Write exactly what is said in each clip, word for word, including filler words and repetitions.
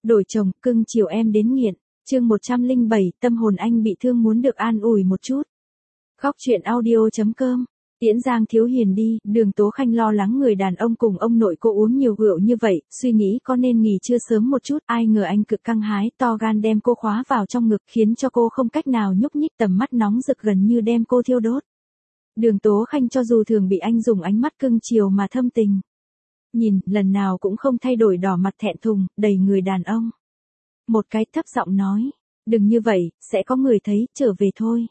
Đổi chồng, cưng chiều em đến nghiện. Chương một trăm lẻ bảy, tâm hồn anh bị thương muốn được an ủi một chút. Góc truyện audio chấm com. Tiễn Giang Thiếu Hiền đi, Đường Tố Khanh lo lắng người đàn ông cùng ông nội cô uống nhiều rượu như vậy, suy nghĩ có nên nghỉ trưa sớm một chút, ai ngờ anh cực căng hái, to gan đem cô khóa vào trong ngực, khiến cho cô không cách nào nhúc nhích, tầm mắt nóng rực gần như đem cô thiêu đốt. Đường Tố Khanh cho dù thường bị anh dùng ánh mắt cưng chiều mà thâm tình nhìn, lần nào cũng không thay đổi đỏ mặt thẹn thùng, đầy người đàn ông. Một cái thấp giọng nói, đừng như vậy, sẽ có người thấy, trở về thôi.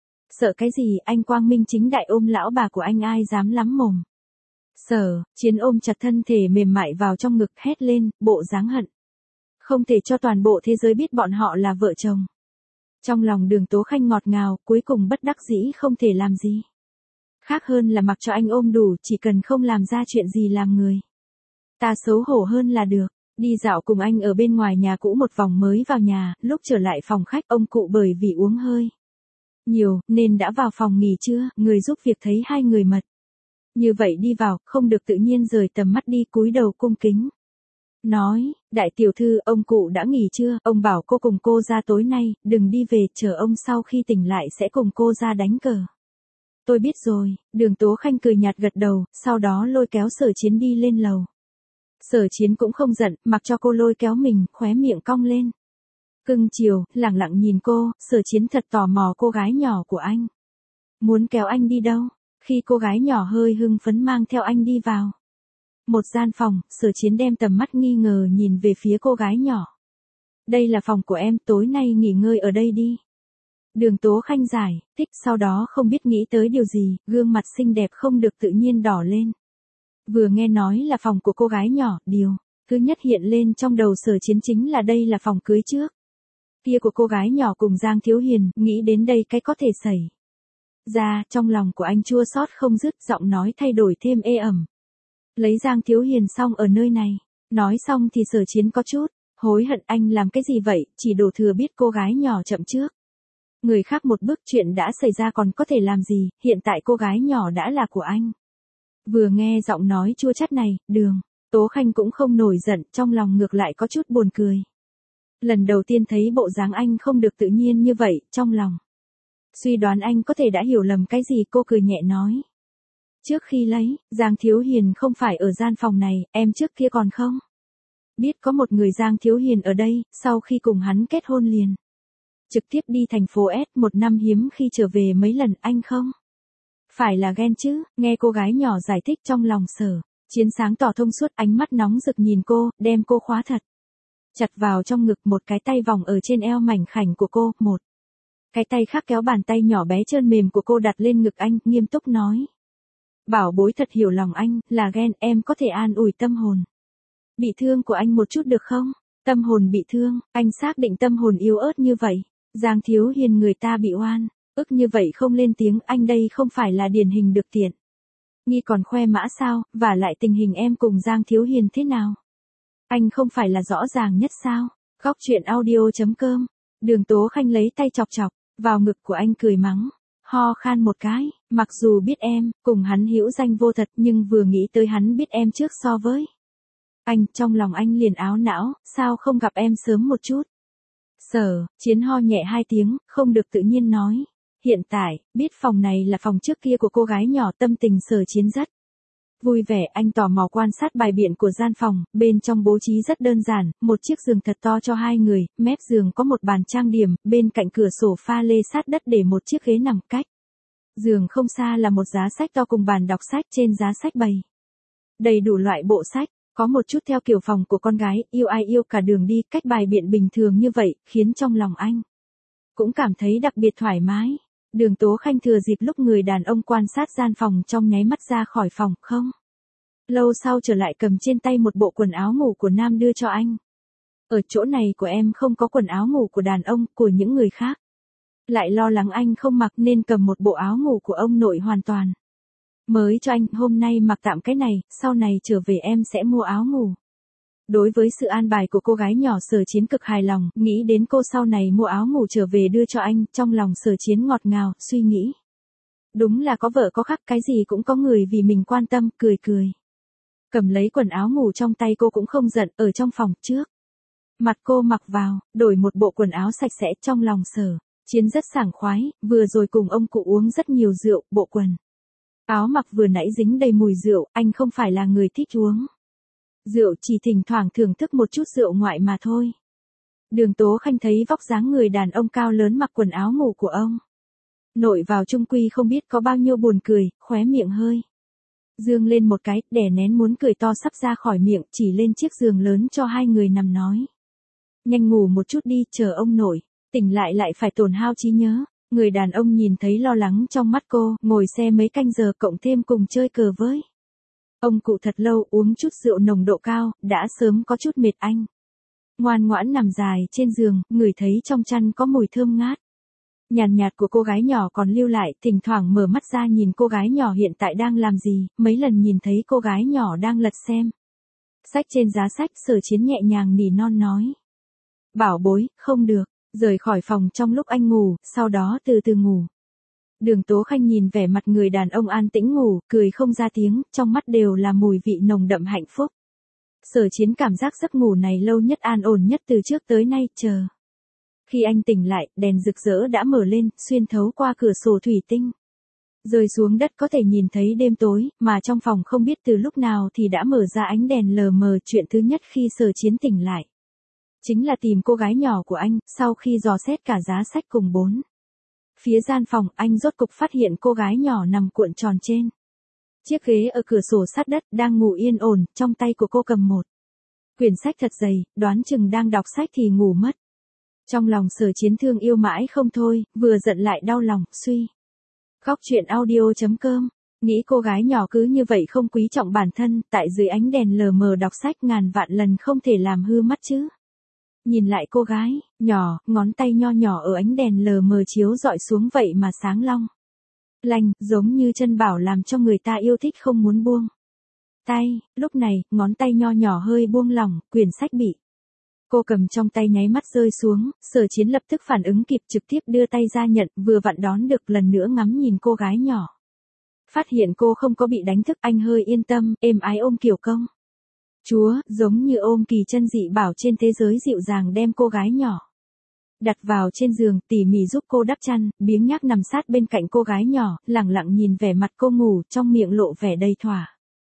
Sợ cái gì, anh quang minh chính đại ôm lão bà của anh ai dám lắm mồm. Sở, Chiến ôm chặt thân thể mềm mại vào trong ngực hét lên, bộ dáng hận. Không thể cho toàn bộ thế giới biết bọn họ là vợ chồng. Trong lòng Đường Tố Khanh ngọt ngào, cuối cùng bất đắc dĩ không thể làm gì. Khác hơn là mặc cho anh ôm đủ, chỉ cần không làm ra chuyện gì làm người ta xấu hổ hơn là được. Đi dạo cùng anh ở bên ngoài nhà cũ một vòng mới vào nhà, lúc trở lại phòng khách ông cụ bởi vì uống hơi nhiều, nên đã vào phòng nghỉ trưa, người giúp việc thấy hai người mật như vậy đi vào, không được tự nhiên rời tầm mắt đi, cúi đầu cung kính. Nói, đại tiểu thư, ông cụ đã nghỉ trưa, ông bảo cô cùng cô ra tối nay, đừng đi về, chờ ông sau khi tỉnh lại sẽ cùng cô ra đánh cờ. Tôi biết rồi, Đường Tố Khanh cười nhạt gật đầu, sau đó lôi kéo Sở Chiến đi lên lầu. Sở Chiến cũng không giận, mặc cho cô lôi kéo mình, khóe miệng cong lên. Cưng chiều, lẳng lặng nhìn cô, Sở Chiến thật tò mò cô gái nhỏ của anh. Muốn kéo anh đi đâu? Khi cô gái nhỏ hơi hưng phấn mang theo anh đi vào một gian phòng, Sở Chiến đem tầm mắt nghi ngờ nhìn về phía cô gái nhỏ. Đây là phòng của em, tối nay nghỉ ngơi ở đây đi. Đường Tố Khanh giải thích, sau đó không biết nghĩ tới điều gì, gương mặt xinh đẹp không được tự nhiên đỏ lên. Vừa nghe nói là phòng của cô gái nhỏ, điều thứ nhất hiện lên trong đầu Sở Chiến chính là đây là phòng cưới trước kia của cô gái nhỏ cùng Giang Thiếu Hiền, nghĩ đến đây cái có thể xảy ra, trong lòng của anh chua xót không dứt, giọng nói thay đổi thêm ê ẩm. Lấy Giang Thiếu Hiền xong ở nơi này. Nói xong thì Sở Chiến có chút hối hận, anh làm cái gì vậy, chỉ đổ thừa biết cô gái nhỏ chậm trước người khác một bước, chuyện đã xảy ra còn có thể làm gì, hiện tại cô gái nhỏ đã là của anh. Vừa nghe giọng nói chua chát này, Đường Tố Khanh cũng không nổi giận, trong lòng ngược lại có chút buồn cười. Lần đầu tiên thấy bộ dáng anh không được tự nhiên như vậy, trong lòng suy đoán anh có thể đã hiểu lầm cái gì, cô cười nhẹ nói. Trước khi lấy, Giang Thiếu Hiền không phải ở gian phòng này, em trước kia còn không biết có một người Giang Thiếu Hiền ở đây, sau khi cùng hắn kết hôn liền trực tiếp đi thành phố S, một năm hiếm khi trở về mấy lần, anh không phải là ghen chứ? Nghe cô gái nhỏ giải thích, trong lòng Sở Chiến sáng tỏ thông suốt, ánh mắt nóng rực nhìn cô, đem cô khóa thật chặt vào trong ngực, một cái tay vòng ở trên eo mảnh khảnh của cô, một cái tay khác kéo bàn tay nhỏ bé trơn mềm của cô đặt lên ngực anh, nghiêm túc nói. Bảo bối thật hiểu lòng anh, là ghen, em có thể an ủi tâm hồn bị thương của anh một chút được không? Tâm hồn bị thương, anh xác định tâm hồn yếu ớt như vậy. Giang Thiếu Hiền người ta bị oan ức như vậy không lên tiếng, anh đây không phải là điển hình được tiện nghi còn khoe mã sao, và lại tình hình em cùng Giang Thiếu Hiền thế nào? Anh không phải là rõ ràng nhất sao? Góc truyện audio chấm com. Đường Tố Khanh lấy tay chọc chọc vào ngực của anh, cười mắng, ho khan một cái, mặc dù biết em cùng hắn hữu danh vô thật, nhưng vừa nghĩ tới hắn biết em trước so với anh, trong lòng anh liền áo não, sao không gặp em sớm một chút? Sở Chiến ho nhẹ hai tiếng, không được tự nhiên nói. Hiện tại, biết phòng này là phòng trước kia của cô gái nhỏ, tâm tình Sở Chiến rất vui vẻ, anh tò mò quan sát bài biện của gian phòng, bên trong bố trí rất đơn giản, một chiếc giường thật to cho hai người, mép giường có một bàn trang điểm, bên cạnh cửa sổ pha lê sát đất để một chiếc ghế nằm, cách giường không xa là một giá sách to cùng bàn đọc sách, trên giá sách bày đầy đủ loại bộ sách. Có một chút theo kiểu phòng của con gái, yêu ai yêu cả đường đi, cách bài biện bình thường như vậy, khiến trong lòng anh cũng cảm thấy đặc biệt thoải mái. Đường Tố Khanh thừa dịp lúc người đàn ông quan sát gian phòng trong nháy mắt ra khỏi phòng, không lâu sau trở lại cầm trên tay một bộ quần áo ngủ của nam đưa cho anh. Ở chỗ này của em không có quần áo ngủ của đàn ông, của những người khác lại lo lắng anh không mặc nên cầm một bộ áo ngủ của ông nội hoàn toàn mới cho anh, hôm nay mặc tạm cái này, sau này trở về em sẽ mua áo ngủ. Đối với sự an bài của cô gái nhỏ, Sở Chiến cực hài lòng, nghĩ đến cô sau này mua áo ngủ trở về đưa cho anh, trong lòng Sở Chiến ngọt ngào, suy nghĩ. Đúng là có vợ có khắc, cái gì cũng có người vì mình quan tâm, cười cười. Cầm lấy quần áo ngủ trong tay cô cũng không giận, ở trong phòng trước Mặt cô mặc vào, đổi một bộ quần áo sạch sẽ, trong lòng Sở Chiến rất sảng khoái, vừa rồi cùng ông cụ uống rất nhiều rượu, bộ quần áo mặc vừa nãy dính đầy mùi rượu, anh không phải là người thích uống rượu, chỉ thỉnh thoảng thưởng thức một chút rượu ngoại mà thôi. Đường Tố Khanh thấy vóc dáng người đàn ông cao lớn mặc quần áo ngủ của ông nội vào chung quy không biết có bao nhiêu buồn cười, khóe miệng hơi dương lên một cái, đè nén muốn cười to sắp ra khỏi miệng, chỉ lên chiếc giường lớn cho hai người nằm nói. Nhanh ngủ một chút đi, chờ ông nội tỉnh lại lại phải tổn hao trí nhớ. Người đàn ông nhìn thấy lo lắng trong mắt cô, ngồi xe mấy canh giờ cộng thêm cùng chơi cờ với ông cụ thật lâu, uống chút rượu nồng độ cao, đã sớm có chút mệt anh. Ngoan ngoãn nằm dài trên giường, ngửi thấy trong chăn có mùi thơm ngát nhàn nhạt, nhạt của cô gái nhỏ còn lưu lại, thỉnh thoảng mở mắt ra nhìn cô gái nhỏ hiện tại đang làm gì, mấy lần nhìn thấy cô gái nhỏ đang lật xem sách trên giá sách, Sở Chiến nhẹ nhàng nỉ non nói. Bảo bối, không được, rời khỏi phòng trong lúc anh ngủ, sau đó từ từ ngủ. Đường Tố Khanh nhìn vẻ mặt người đàn ông an tĩnh ngủ, cười không ra tiếng, trong mắt đều là mùi vị nồng đậm hạnh phúc. Sở Chiến cảm giác giấc ngủ này lâu nhất an ổn nhất từ trước tới nay, chờ. Khi anh tỉnh lại, đèn rực rỡ đã mở lên, xuyên thấu qua cửa sổ thủy tinh rơi xuống đất có thể nhìn thấy đêm tối, mà trong phòng không biết từ lúc nào thì đã mở ra ánh đèn lờ mờ. Chuyện thứ nhất khi Sở Chiến tỉnh lại chính là tìm cô gái nhỏ của anh, sau khi dò xét cả giá sách cùng bốn phía gian phòng, anh rốt cục phát hiện cô gái nhỏ nằm cuộn tròn trên chiếc ghế ở cửa sổ sát đất, đang ngủ yên ổn, trong tay của cô cầm một quyển sách thật dày, đoán chừng đang đọc sách thì ngủ mất. Trong lòng Sở Chiến thương yêu mãi không thôi, vừa giận lại đau lòng, suy. Khóc chuyện audio chấm com, nghĩ cô gái nhỏ cứ như vậy không quý trọng bản thân, tại dưới ánh đèn lờ mờ đọc sách ngàn vạn lần không thể làm hư mắt chứ. Nhìn lại cô gái, nhỏ, ngón tay nho nhỏ ở ánh đèn lờ mờ chiếu dọi xuống vậy mà sáng long lanh, giống như chân bảo làm cho người ta yêu thích không muốn buông tay. Lúc này, ngón tay nho nhỏ hơi buông lỏng, quyển sách bị cô cầm trong tay nháy mắt rơi xuống, Sở Chiến lập tức phản ứng kịp, trực tiếp đưa tay ra nhận, vừa vặn đón được, lần nữa ngắm nhìn cô gái nhỏ. Phát hiện cô không có bị đánh thức, anh hơi yên tâm, êm ái ôm kiểu công chúa, giống như ôm kỳ chân dị bảo trên thế giới, dịu dàng đem cô gái nhỏ đặt vào trên giường, tỉ mỉ giúp cô đắp chăn, biếng nhác nằm sát bên cạnh cô gái nhỏ, lẳng lặng nhìn vẻ mặt cô ngủ, trong miệng lộ vẻ đầy thỏa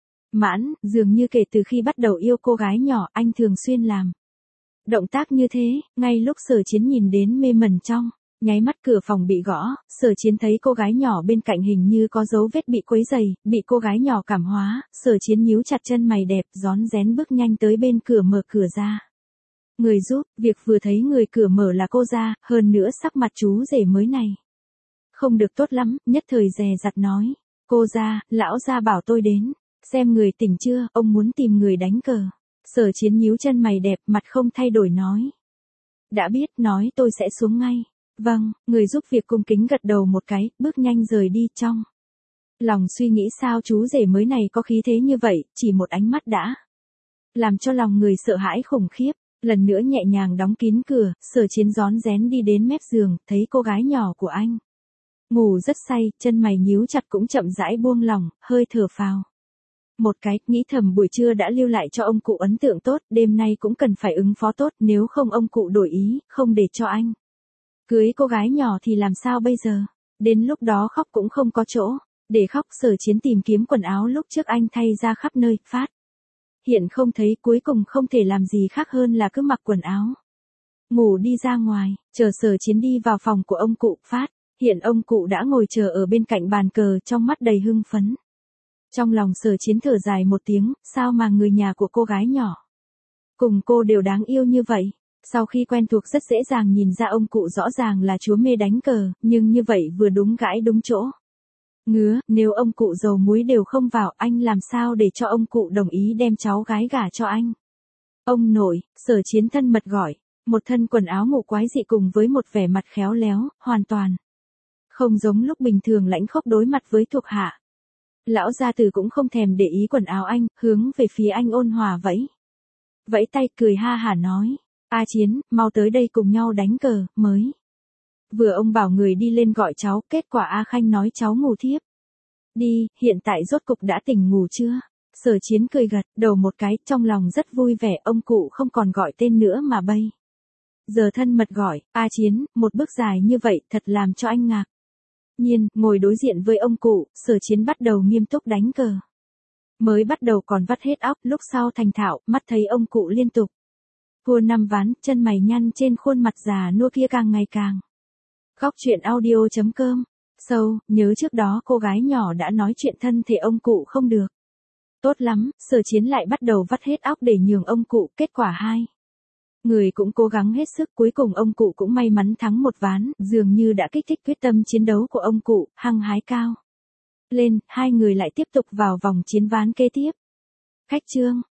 mãn, dường như kể từ khi bắt đầu yêu cô gái nhỏ, anh thường xuyên làm động tác như thế. Ngay lúc Sở Chiến nhìn đến mê mẩn trong nháy mắt, cửa phòng bị gõ, Sở Chiến thấy cô gái nhỏ bên cạnh hình như có dấu vết bị quấy rầy, bị cô gái nhỏ cảm hóa, Sở Chiến nhíu chặt chân mày đẹp, rón rén bước nhanh tới bên cửa mở cửa ra. Người giúp, việc vừa thấy người cửa mở là cô ra, hơn nữa sắc mặt chú rể mới này không được tốt lắm, nhất thời dè dặt nói. Cô ra, lão gia bảo tôi đến, xem người tỉnh chưa, ông muốn tìm người đánh cờ. Sở Chiến nhíu chân mày đẹp, mặt không thay đổi nói. Đã biết, nói tôi sẽ xuống ngay. Vâng, người giúp việc cung kính gật đầu một cái, bước nhanh rời đi. Trong lòng suy nghĩ sao chú rể mới này có khí thế như vậy, chỉ một ánh mắt đã làm cho lòng người sợ hãi khủng khiếp. Lần nữa nhẹ nhàng đóng kín cửa, Sở Chiến rón rén đi đến mép giường, thấy cô gái nhỏ của anh ngủ rất say, chân mày nhíu chặt cũng chậm rãi buông lỏng, hơi thở phào một cái, nghĩ thầm buổi trưa đã lưu lại cho ông cụ ấn tượng tốt, đêm nay cũng cần phải ứng phó tốt, nếu không ông cụ đổi ý, không để cho anh cưới cô gái nhỏ thì làm sao bây giờ. Đến lúc đó khóc cũng không có chỗ để khóc. Sở Chiến tìm kiếm quần áo lúc trước anh thay ra khắp nơi, phát hiện không thấy, cuối cùng không thể làm gì khác hơn là cứ mặc quần áo ngủ đi ra ngoài. Chờ Sở Chiến đi vào phòng của ông cụ, phát hiện ông cụ đã ngồi chờ ở bên cạnh bàn cờ, trong mắt đầy hưng phấn. Trong lòng Sở Chiến thở dài một tiếng, sao mà người nhà của cô gái nhỏ cùng cô đều đáng yêu như vậy. Sau khi quen thuộc rất dễ dàng nhìn ra ông cụ rõ ràng là chúa mê đánh cờ, nhưng như vậy vừa đúng gãi đúng chỗ. Ngứa, nếu ông cụ dầu muối đều không vào, anh làm sao để cho ông cụ đồng ý đem cháu gái gả cho anh. Ông nội, Sở Chiến thân mật gọi, một thân quần áo ngủ quái dị cùng với một vẻ mặt khéo léo, hoàn toàn không giống lúc bình thường lãnh khốc đối mặt với thuộc hạ. Lão gia tử cũng không thèm để ý quần áo anh, hướng về phía anh ôn hòa vẫy vẫy tay, cười ha hả nói. A Chiến, mau tới đây cùng nhau đánh cờ. Mới vừa ông bảo người đi lên gọi cháu, kết quả A Khanh nói cháu ngủ thiếp đi, hiện tại rốt cục đã tỉnh ngủ chưa? Sở Chiến cười gật đầu một cái, trong lòng rất vui vẻ, ông cụ không còn gọi tên nữa mà bây giờ thân mật gọi, A Chiến, một bước dài như vậy thật làm cho anh ngạc nhiên. Ngồi đối diện với ông cụ, Sở Chiến bắt đầu nghiêm túc đánh cờ. Mới bắt đầu còn vắt hết óc, lúc sau thành thạo, mắt thấy ông cụ liên tục thua năm ván, chân mày nhăn trên khuôn mặt già nua kia càng ngày càng. Góc truyện audio chấm com. Sâu, nhớ trước đó cô gái nhỏ đã nói chuyện thân thể ông cụ không được tốt lắm, Sở Chiến lại bắt đầu vắt hết óc để nhường ông cụ, kết quả hai người cũng cố gắng hết sức, cuối cùng ông cụ cũng may mắn thắng một ván, dường như đã kích thích quyết tâm chiến đấu của ông cụ, hăng hái cao lên, hai người lại tiếp tục vào vòng chiến ván kế tiếp. Khách trương